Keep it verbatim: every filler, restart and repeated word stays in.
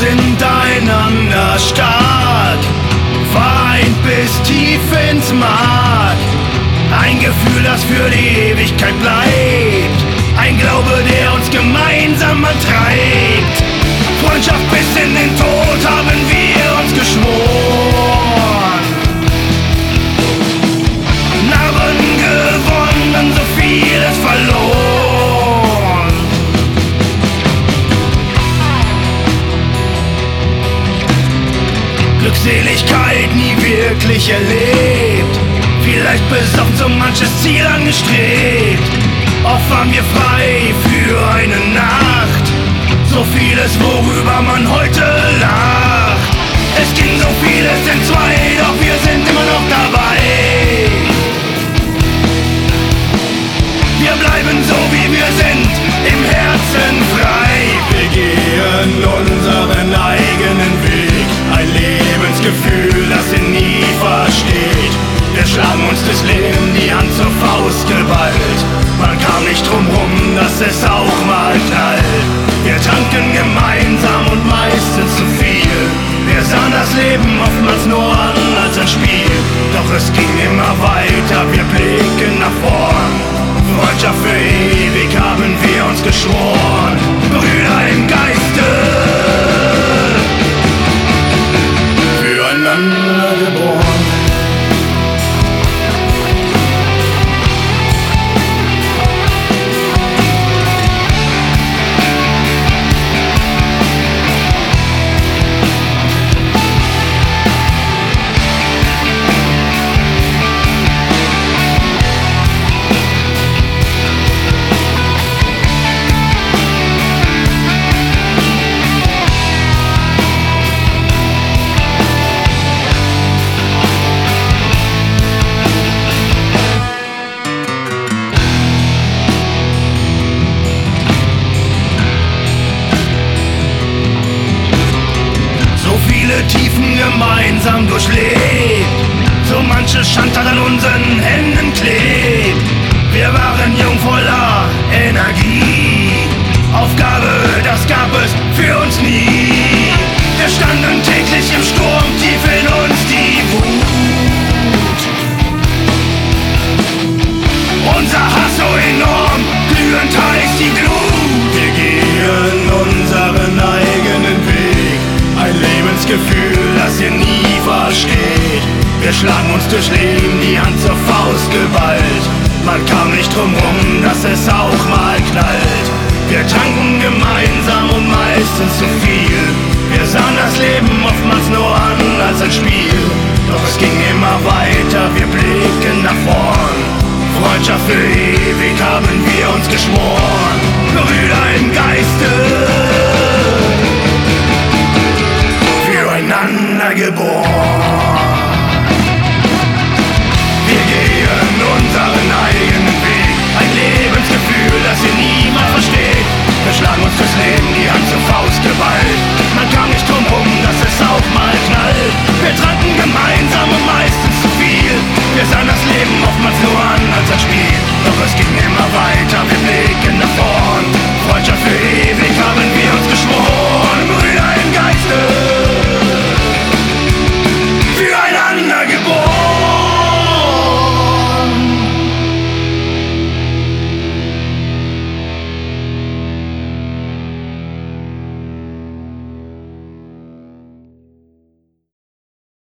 sind einander stark, vereint bis tief ins Mark. Ein Gefühl, das für die Ewigkeit bleibt, ein Glaube, der uns gemeinsam antreibt. Freundschaft bis in den Tod haben wir uns geschworen. Narben gewonnen, so vieles verloren. Glückseligkeit nie wirklich erlebt, vielleicht besoffen so manches Ziel angestrebt. Oft waren wir frei für eine Nacht, so vieles, worüber man heute lacht. Es ging so vieles in zwei, doch wir sind immer noch dabei. Wir bleiben so wie wir sind, im Herzen frei. Wir gehen unseren eigenen Weg, ein Lebensgefühl, das ihr nie versteht. Wir schlagen uns das Leben die Hand zur Faust geballt. Man kam nicht drum rum, dass es auch mal knallt. Wir tranken gemeinsam und meistens zu viel. Wir sahen das Leben oftmals nur an als ein Spiel. Doch es ging immer weiter, wir blicken nach vorn. Freundschaft für ewig haben wir uns geschworen. Brüder im Geiste, füreinander geboren. Tiefen gemeinsam durchlebt, so manche Schandtat an unseren Händen klebt. Wir waren jung voller Energie, Aufgabe, das gab es für uns nie. Wir standen täglich im Sturm, tief in uns die Wut. Unser Hass so enorm, glühend heiß die Glut. Wir gehen unseren eigenen Weg, ein Lebensgefühl, das ihr nie versteht. Wir schlagen uns durch Leben die Hand zur Faust geballt. Man kam nicht drum rum, dass es auch mal knallt. Wir tranken gemeinsam und meistens zu viel. Wir sahen das Leben oftmals nur an als ein Spiel. Doch es ging immer weiter, wir blicken nach vorn. Freundschaft für ewig haben wir uns geschworen.